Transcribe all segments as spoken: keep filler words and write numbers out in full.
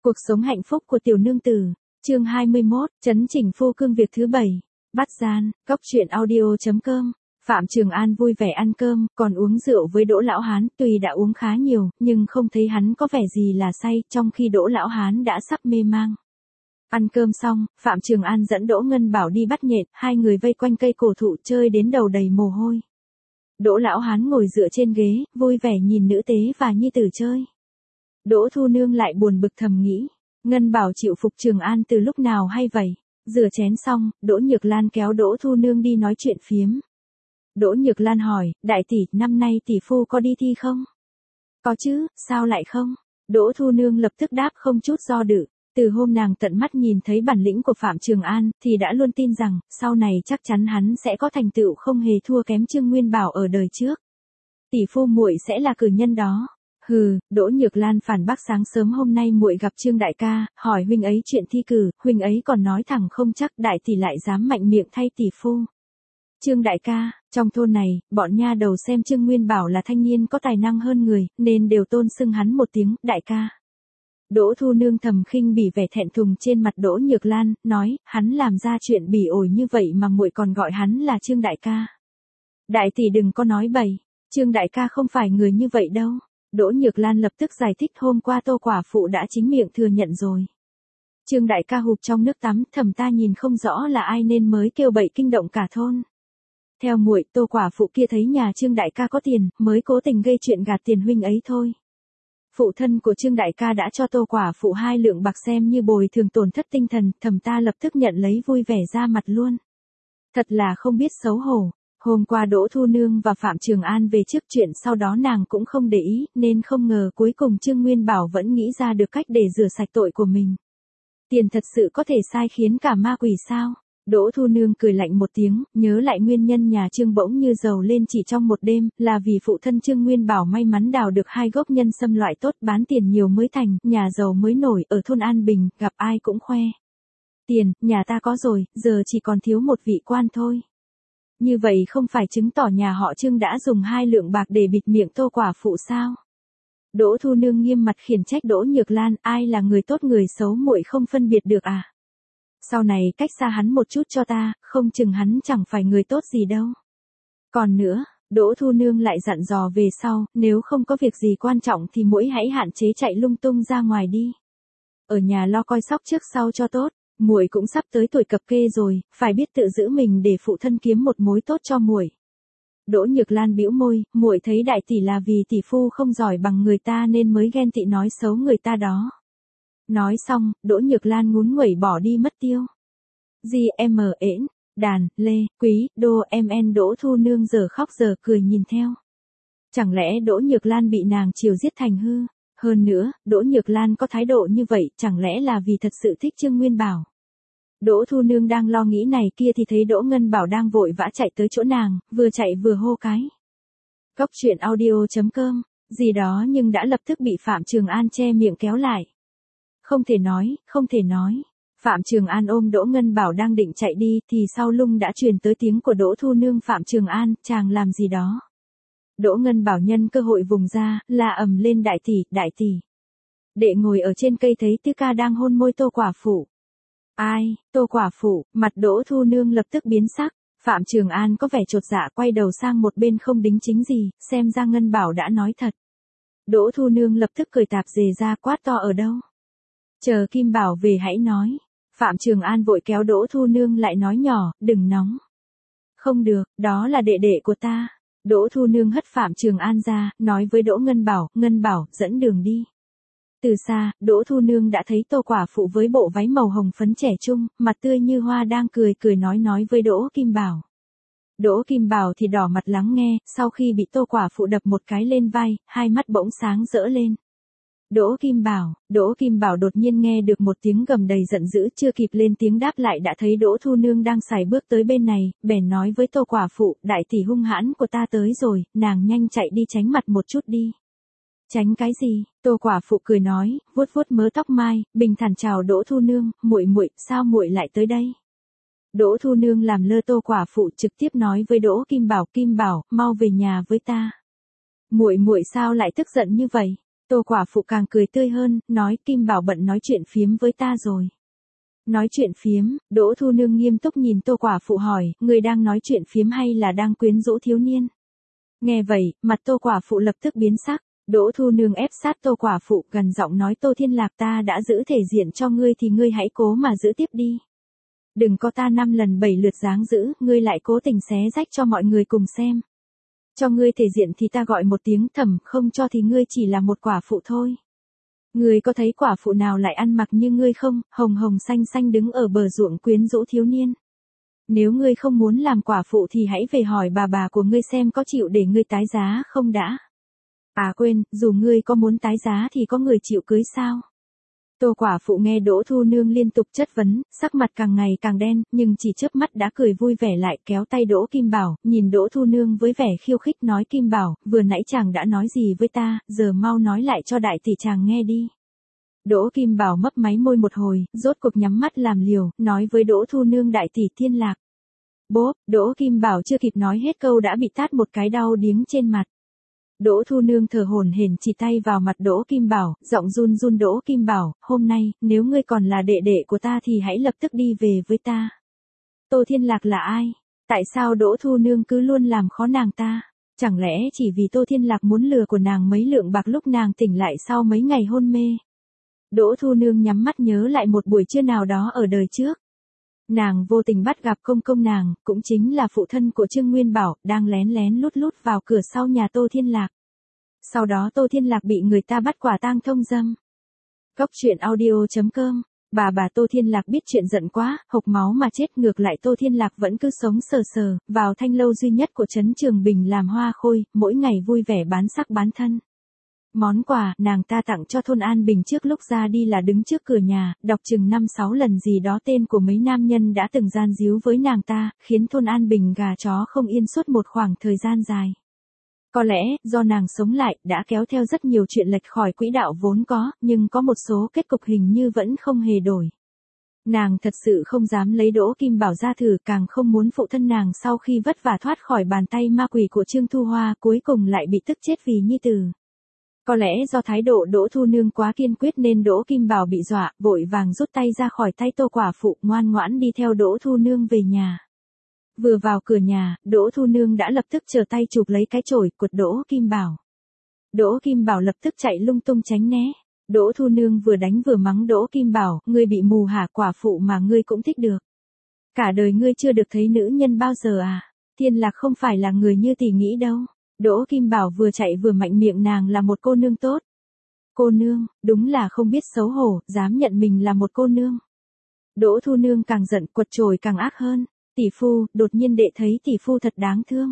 Cuộc sống hạnh phúc của tiểu nương tử, chương hai mươi mốt, chấn chỉnh phu cương việc thứ bảy. Bắt gian, cốc truyện audio.com. Phạm Trường An vui vẻ ăn cơm, còn uống rượu với Đỗ Lão Hán, tuy đã uống khá nhiều, nhưng không thấy hắn có vẻ gì là say, trong khi Đỗ Lão Hán đã sắp mê mang. Ăn cơm xong, Phạm Trường An dẫn Đỗ Ngân Bảo đi bắt nhện, hai người vây quanh cây cổ thụ chơi đến đầu đầy mồ hôi. Đỗ Lão Hán ngồi dựa trên ghế, vui vẻ nhìn nữ tế và nhi tử chơi. Đỗ Thu Nương lại buồn bực thầm nghĩ, Ngân Bảo chịu phục Trường An từ lúc nào hay vậy? Rửa chén xong, Đỗ Nhược Lan kéo Đỗ Thu Nương đi nói chuyện phiếm. Đỗ Nhược Lan hỏi, đại tỷ, năm nay tỷ phu có đi thi không? Có chứ, sao lại không? Đỗ Thu Nương lập tức đáp không chút do dự. Từ hôm nàng tận mắt nhìn thấy bản lĩnh của Phạm Trường An, thì đã luôn tin rằng, sau này chắc chắn hắn sẽ có thành tựu không hề thua kém Trương Nguyên Bảo ở đời trước. Tỷ phu muội sẽ là cử nhân đó. Hừ, Đỗ Nhược Lan phản bác, sáng sớm hôm nay muội gặp Trương đại ca, hỏi huynh ấy chuyện thi cử, huynh ấy còn nói thẳng không chắc đại tỷ lại dám mạnh miệng thay tỷ phu. Trương đại ca, trong thôn này, bọn nha đầu xem Trương Nguyên Bảo là thanh niên có tài năng hơn người, nên đều tôn xưng hắn một tiếng, đại ca. Đỗ Thu Nương thầm khinh bỉ vẻ thẹn thùng trên mặt Đỗ Nhược Lan, nói, hắn làm ra chuyện bỉ ổi như vậy mà muội còn gọi hắn là Trương đại ca. Đại tỷ đừng có nói bậy, Trương đại ca không phải người như vậy đâu. Đỗ Nhược Lan lập tức giải thích, hôm qua Tô quả phụ đã chính miệng thừa nhận rồi. Trương đại ca hụp trong nước tắm, thầm ta nhìn không rõ là ai nên mới kêu bậy kinh động cả thôn. Theo muội, Tô quả phụ kia thấy nhà Trương đại ca có tiền, mới cố tình gây chuyện gạt tiền huynh ấy thôi. Phụ thân của Trương đại ca đã cho Tô quả phụ hai lượng bạc xem như bồi thường tổn thất tinh thần, thầm ta lập tức nhận lấy vui vẻ ra mặt luôn. Thật là không biết xấu hổ. Hôm qua Đỗ Thu Nương và Phạm Trường An về trước chuyện, sau đó nàng cũng không để ý, nên không ngờ cuối cùng Trương Nguyên Bảo vẫn nghĩ ra được cách để rửa sạch tội của mình. Tiền thật sự có thể sai khiến cả ma quỷ sao? Đỗ Thu Nương cười lạnh một tiếng, nhớ lại nguyên nhân nhà Trương bỗng như giàu lên chỉ trong một đêm, là vì phụ thân Trương Nguyên Bảo may mắn đào được hai gốc nhân sâm loại tốt, bán tiền nhiều mới thành, nhà giàu mới nổi, ở thôn An Bình, gặp ai cũng khoe. Tiền, nhà ta có rồi, giờ chỉ còn thiếu một vị quan thôi. Như vậy không phải chứng tỏ nhà họ Trương đã dùng hai lượng bạc để bịt miệng Tô quả phụ sao? Đỗ Thu Nương nghiêm mặt khiển trách Đỗ Nhược Lan, ai là người tốt người xấu muội không phân biệt được à? Sau này cách xa hắn một chút cho ta, không chừng hắn chẳng phải người tốt gì đâu. Còn nữa, Đỗ Thu Nương lại dặn dò về sau, nếu không có việc gì quan trọng thì muội hãy hạn chế chạy lung tung ra ngoài đi. Ở nhà lo coi sóc trước sau cho tốt. Muội cũng sắp tới tuổi cập kê rồi, phải biết tự giữ mình để phụ thân kiếm một mối tốt cho muội. Đỗ Nhược Lan bĩu môi, muội thấy đại tỷ là vì tỷ phu không giỏi bằng người ta nên mới ghen tị nói xấu người ta đó. Nói xong, Đỗ Nhược Lan ngún nguẩy bỏ đi mất tiêu. G M ễn, đàn, lê, quý, đô em en Đỗ Thu Nương giờ khóc giờ cười nhìn theo. Chẳng lẽ Đỗ Nhược Lan bị nàng chiều giết thành hư? Hơn nữa, Đỗ Nhược Lan có thái độ như vậy, chẳng lẽ là vì thật sự thích Trương Nguyên Bảo? Đỗ Thu Nương đang lo nghĩ này kia thì thấy Đỗ Ngân Bảo đang vội vã chạy tới chỗ nàng, vừa chạy vừa hô cái. Cốc truyện audio.com, gì đó nhưng đã lập tức bị Phạm Trường An che miệng kéo lại. Không thể nói, không thể nói. Phạm Trường An ôm Đỗ Ngân Bảo đang định chạy đi thì sau lưng đã truyền tới tiếng của Đỗ Thu Nương, Phạm Trường An, chàng làm gì đó? Đỗ Ngân Bảo nhân cơ hội vùng ra, la ầm lên, đại tỷ, đại tỷ. Đệ ngồi ở trên cây thấy Tư ca đang hôn môi Tô quả phụ. Ai, Tô quả phụ? Mặt Đỗ Thu Nương lập tức biến sắc. Phạm Trường An có vẻ chột dạ quay đầu sang một bên không đính chính gì, xem ra Ngân Bảo đã nói thật. Đỗ Thu Nương lập tức cười tạp dề ra, quát to, ở đâu? Chờ Kim Bảo về hãy nói. Phạm Trường An vội kéo Đỗ Thu Nương lại nói nhỏ, đừng nóng. Không được, đó là đệ đệ của ta. Đỗ Thu Nương hất Phạm Trường An ra, nói với Đỗ Ngân Bảo, Ngân Bảo, dẫn đường đi. Từ xa, Đỗ Thu Nương đã thấy Tô quả phụ với bộ váy màu hồng phấn trẻ trung, mặt tươi như hoa đang cười cười nói nói với Đỗ Kim Bảo. Đỗ Kim Bảo thì đỏ mặt lắng nghe, sau khi bị Tô quả phụ đập một cái lên vai, hai mắt bỗng sáng rỡ lên. Đỗ Kim Bảo, Đỗ Kim Bảo đột nhiên nghe được một tiếng gầm đầy giận dữ, chưa kịp lên tiếng đáp lại đã thấy Đỗ Thu Nương đang sải bước tới bên này, bèn nói với Tô quả phụ, đại tỷ hung hãn của ta tới rồi, nàng nhanh chạy đi tránh mặt một chút đi. Tránh cái gì? Tô quả phụ cười nói, vuốt vuốt mớ tóc mai, bình thản chào Đỗ Thu Nương, muội muội, sao muội lại tới đây? Đỗ Thu Nương làm lơ Tô quả phụ, trực tiếp nói với Đỗ Kim Bảo, Kim Bảo, mau về nhà với ta. Muội muội sao lại tức giận như vậy? Tô quả phụ càng cười tươi hơn, nói Kim Bảo bận nói chuyện phiếm với ta rồi. Nói chuyện phiếm, Đỗ Thu Nương nghiêm túc nhìn Tô quả phụ hỏi, người đang nói chuyện phiếm hay là đang quyến rũ thiếu niên? Nghe vậy, mặt Tô quả phụ lập tức biến sắc, Đỗ Thu Nương ép sát Tô quả phụ gần giọng nói Tô Thiên Lạc ta đã giữ thể diện cho ngươi thì ngươi hãy cố mà giữ tiếp đi. Đừng có ta năm lần bảy lượt dáng giữ, ngươi lại cố tình xé rách cho mọi người cùng xem. Cho ngươi thể diện thì ta gọi một tiếng thầm, không cho thì ngươi chỉ là một quả phụ thôi. Ngươi có thấy quả phụ nào lại ăn mặc như ngươi không, hồng hồng xanh xanh đứng ở bờ ruộng quyến rũ thiếu niên. Nếu ngươi không muốn làm quả phụ thì hãy về hỏi bà bà của ngươi xem có chịu để ngươi tái giá không đã. À quên, dù ngươi có muốn tái giá thì có người chịu cưới sao? Tô quả phụ nghe Đỗ Thu Nương liên tục chất vấn, sắc mặt càng ngày càng đen, nhưng chỉ chớp mắt đã cười vui vẻ lại kéo tay Đỗ Kim Bảo, nhìn Đỗ Thu Nương với vẻ khiêu khích nói Kim Bảo, vừa nãy chàng đã nói gì với ta, giờ mau nói lại cho đại tỷ chàng nghe đi. Đỗ Kim Bảo mấp máy môi một hồi, rốt cuộc nhắm mắt làm liều, nói với Đỗ Thu Nương đại tỷ Thiên Lạc. Bốp, Đỗ Kim Bảo chưa kịp nói hết câu đã bị tát một cái đau điếng trên mặt. Đỗ Thu Nương thở hổn hển chỉ tay vào mặt Đỗ Kim Bảo, giọng run run Đỗ Kim Bảo, hôm nay, nếu ngươi còn là đệ đệ của ta thì hãy lập tức đi về với ta. Tô Thiên Lạc là ai? Tại sao Đỗ Thu Nương cứ luôn làm khó nàng ta? Chẳng lẽ chỉ vì Tô Thiên Lạc muốn lừa của nàng mấy lượng bạc lúc nàng tỉnh lại sau mấy ngày hôn mê? Đỗ Thu Nương nhắm mắt nhớ lại một buổi trưa nào đó ở đời trước. Nàng vô tình bắt gặp công công nàng, cũng chính là phụ thân của Trương Nguyên Bảo, đang lén lén lút lút vào cửa sau nhà Tô Thiên Lạc. Sau đó Tô Thiên Lạc bị người ta bắt quả tang thông dâm. Cốc truyện audio chấm com, bà bà Tô Thiên Lạc biết chuyện giận quá, hộc máu mà chết, ngược lại Tô Thiên Lạc vẫn cứ sống sờ sờ, vào thanh lâu duy nhất của trấn Trường Bình làm hoa khôi, mỗi ngày vui vẻ bán sắc bán thân. Món quà nàng ta tặng cho thôn An Bình trước lúc ra đi là đứng trước cửa nhà, đọc chừng năm sáu lần gì đó tên của mấy nam nhân đã từng gian díu với nàng ta, khiến thôn An Bình gà chó không yên suốt một khoảng thời gian dài. Có lẽ, do nàng sống lại, đã kéo theo rất nhiều chuyện lệch khỏi quỹ đạo vốn có, nhưng có một số kết cục hình như vẫn không hề đổi. Nàng thật sự không dám lấy Đỗ Kim Bảo ra thử, càng không muốn phụ thân nàng sau khi vất vả thoát khỏi bàn tay ma quỷ của Trương Thu Hoa cuối cùng lại bị tức chết vì nhi tử. Có lẽ do thái độ Đỗ Thu Nương quá kiên quyết nên Đỗ Kim Bảo bị dọa, vội vàng rút tay ra khỏi tay Tô quả phụ, ngoan ngoãn đi theo Đỗ Thu Nương về nhà. Vừa vào cửa nhà, Đỗ Thu Nương đã lập tức trở tay chụp lấy cái chổi quật Đỗ Kim Bảo. Đỗ Kim Bảo lập tức chạy lung tung tránh né. Đỗ Thu Nương vừa đánh vừa mắng Đỗ Kim Bảo, ngươi bị mù hả, quả phụ mà ngươi cũng thích được. Cả đời ngươi chưa được thấy nữ nhân bao giờ à? Thiên Lạc không phải là người như tỷ nghĩ đâu. Đỗ Kim Bảo vừa chạy vừa mạnh miệng nàng là một cô nương tốt. Cô nương, đúng là không biết xấu hổ, dám nhận mình là một cô nương. Đỗ Thu Nương càng giận, quật chổi càng ác hơn. Tỷ phu, đột nhiên đệ thấy tỷ phu thật đáng thương.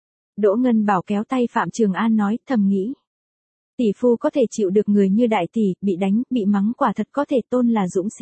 Đỗ Ngân Bảo kéo tay Phạm Trường An nói, thầm nghĩ. Tỷ phu có thể chịu được người như đại tỷ, bị đánh, bị mắng quả thật có thể tôn là dũng sĩ.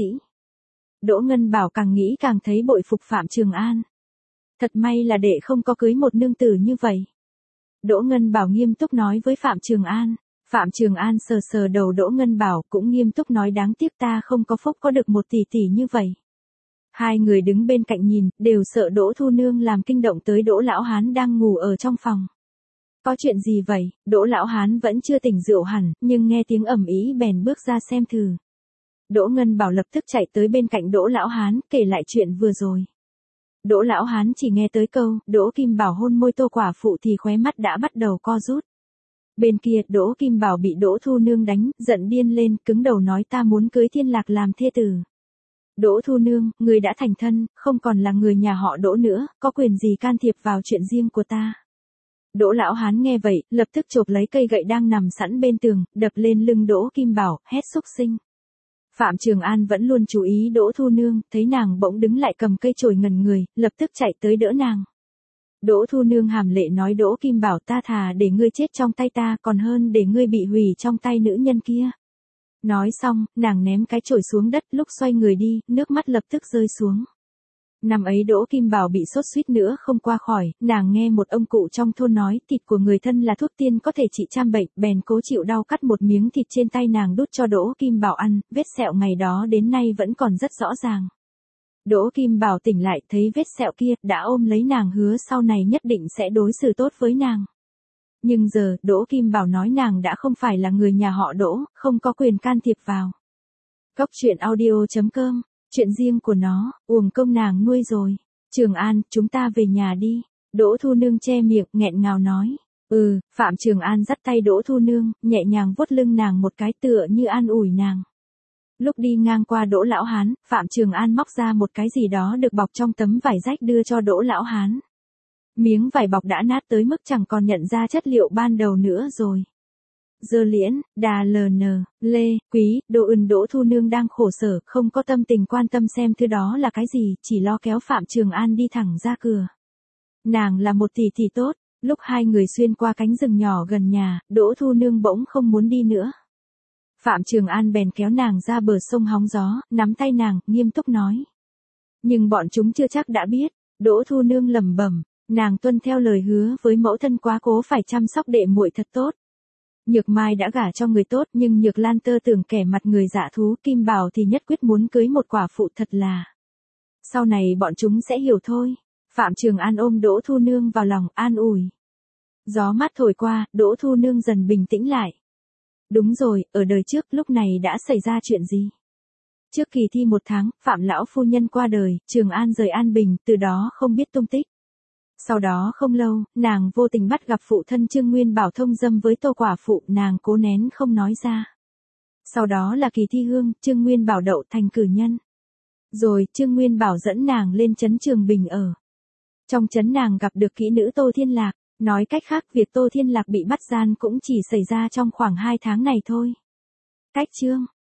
Đỗ Ngân Bảo càng nghĩ càng thấy bội phục Phạm Trường An. Thật may là đệ không có cưới một nương tử như vậy. Đỗ Ngân Bảo nghiêm túc nói với Phạm Trường An. Phạm Trường An sờ sờ đầu Đỗ Ngân Bảo cũng nghiêm túc nói đáng tiếc ta không có phúc có được một tỷ tỷ như vậy. Hai người đứng bên cạnh nhìn, đều sợ Đỗ Thu Nương làm kinh động tới Đỗ Lão Hán đang ngủ ở trong phòng. Có chuyện gì vậy? Đỗ Lão Hán vẫn chưa tỉnh rượu hẳn, nhưng nghe tiếng ầm ĩ bèn bước ra xem thử. Đỗ Ngân Bảo lập tức chạy tới bên cạnh Đỗ Lão Hán, kể lại chuyện vừa rồi. Đỗ Lão Hán chỉ nghe tới câu, Đỗ Kim Bảo hôn môi Tô quả phụ thì khóe mắt đã bắt đầu co rút. Bên kia, Đỗ Kim Bảo bị Đỗ Thu Nương đánh, giận điên lên, cứng đầu nói ta muốn cưới Thiên Lạc làm thê tử. Đỗ Thu Nương, người đã thành thân, không còn là người nhà họ Đỗ nữa, có quyền gì can thiệp vào chuyện riêng của ta. Đỗ Lão Hán nghe vậy, lập tức chộp lấy cây gậy đang nằm sẵn bên tường, đập lên lưng Đỗ Kim Bảo, hét xúc sinh. Phạm Trường An vẫn luôn chú ý Đỗ Thu Nương, thấy nàng bỗng đứng lại cầm cây chổi ngẩn người, lập tức chạy tới đỡ nàng. Đỗ Thu Nương hàm lệ nói Đỗ Kim Bảo ta thà để ngươi chết trong tay ta còn hơn để ngươi bị hủy trong tay nữ nhân kia. Nói xong, nàng ném cái chổi xuống đất lúc xoay người đi, nước mắt lập tức rơi xuống. Năm ấy Đỗ Kim Bảo bị sốt suýt nữa không qua khỏi, nàng nghe một ông cụ trong thôn nói thịt của người thân là thuốc tiên có thể trị trăm bệnh, bèn cố chịu đau cắt một miếng thịt trên tay nàng đút cho Đỗ Kim Bảo ăn, vết sẹo ngày đó đến nay vẫn còn rất rõ ràng. Đỗ Kim Bảo tỉnh lại thấy vết sẹo kia, đã ôm lấy nàng hứa sau này nhất định sẽ đối xử tốt với nàng. Nhưng giờ, Đỗ Kim Bảo nói nàng đã không phải là người nhà họ Đỗ, không có quyền can thiệp vào. Cốc truyện audio chấm com, chuyện riêng của nó, uổng công nàng nuôi rồi. Trường An, chúng ta về nhà đi. Đỗ Thu Nương che miệng, nghẹn ngào nói. Ừ, Phạm Trường An dắt tay Đỗ Thu Nương, nhẹ nhàng vuốt lưng nàng một cái tựa như an ủi nàng. Lúc đi ngang qua Đỗ Lão Hán, Phạm Trường An móc ra một cái gì đó được bọc trong tấm vải rách đưa cho Đỗ Lão Hán. Miếng vải bọc đã nát tới mức chẳng còn nhận ra chất liệu ban đầu nữa rồi. Dơ Liễn, Đà Lờ Nờ, Lê, Quý, Đỗ Ưn Đỗ Thu Nương đang khổ sở, không có tâm tình quan tâm xem thứ đó là cái gì, chỉ lo kéo Phạm Trường An đi thẳng ra cửa. Nàng là một tỷ tỷ tốt, lúc hai người xuyên qua cánh rừng nhỏ gần nhà, Đỗ Thu Nương bỗng không muốn đi nữa. Phạm Trường An bèn kéo nàng ra bờ sông hóng gió, nắm tay nàng, nghiêm túc nói. Nhưng bọn chúng chưa chắc đã biết, Đỗ Thu Nương lẩm bẩm, nàng tuân theo lời hứa với mẫu thân quá cố phải chăm sóc đệ muội thật tốt. Nhược Mai đã gả cho người tốt nhưng Nhược Lan tơ tưởng kẻ mặt người dạ thú, Kim Bảo thì nhất quyết muốn cưới một quả phụ thật là. Sau này bọn chúng sẽ hiểu thôi. Phạm Trường An ôm Đỗ Thu Nương vào lòng, an ủi. Gió mát thổi qua, Đỗ Thu Nương dần bình tĩnh lại. Đúng rồi, ở đời trước lúc này đã xảy ra chuyện gì? Trước kỳ thi một tháng, Phạm lão phu nhân qua đời, Trường An rời An Bình, từ đó không biết tung tích. Sau đó không lâu, nàng vô tình bắt gặp phụ thân Trương Nguyên Bảo thông dâm với Tô quả phụ, nàng cố nén không nói ra. Sau đó là kỳ thi hương, Trương Nguyên Bảo đậu thành cử nhân. Rồi, Trương Nguyên Bảo dẫn nàng lên trấn Trường Bình ở. Trong trấn nàng gặp được kỹ nữ Tô Thiên Lạc, nói cách khác việc Tô Thiên Lạc bị bắt gian cũng chỉ xảy ra trong khoảng hai tháng này thôi. Cách chương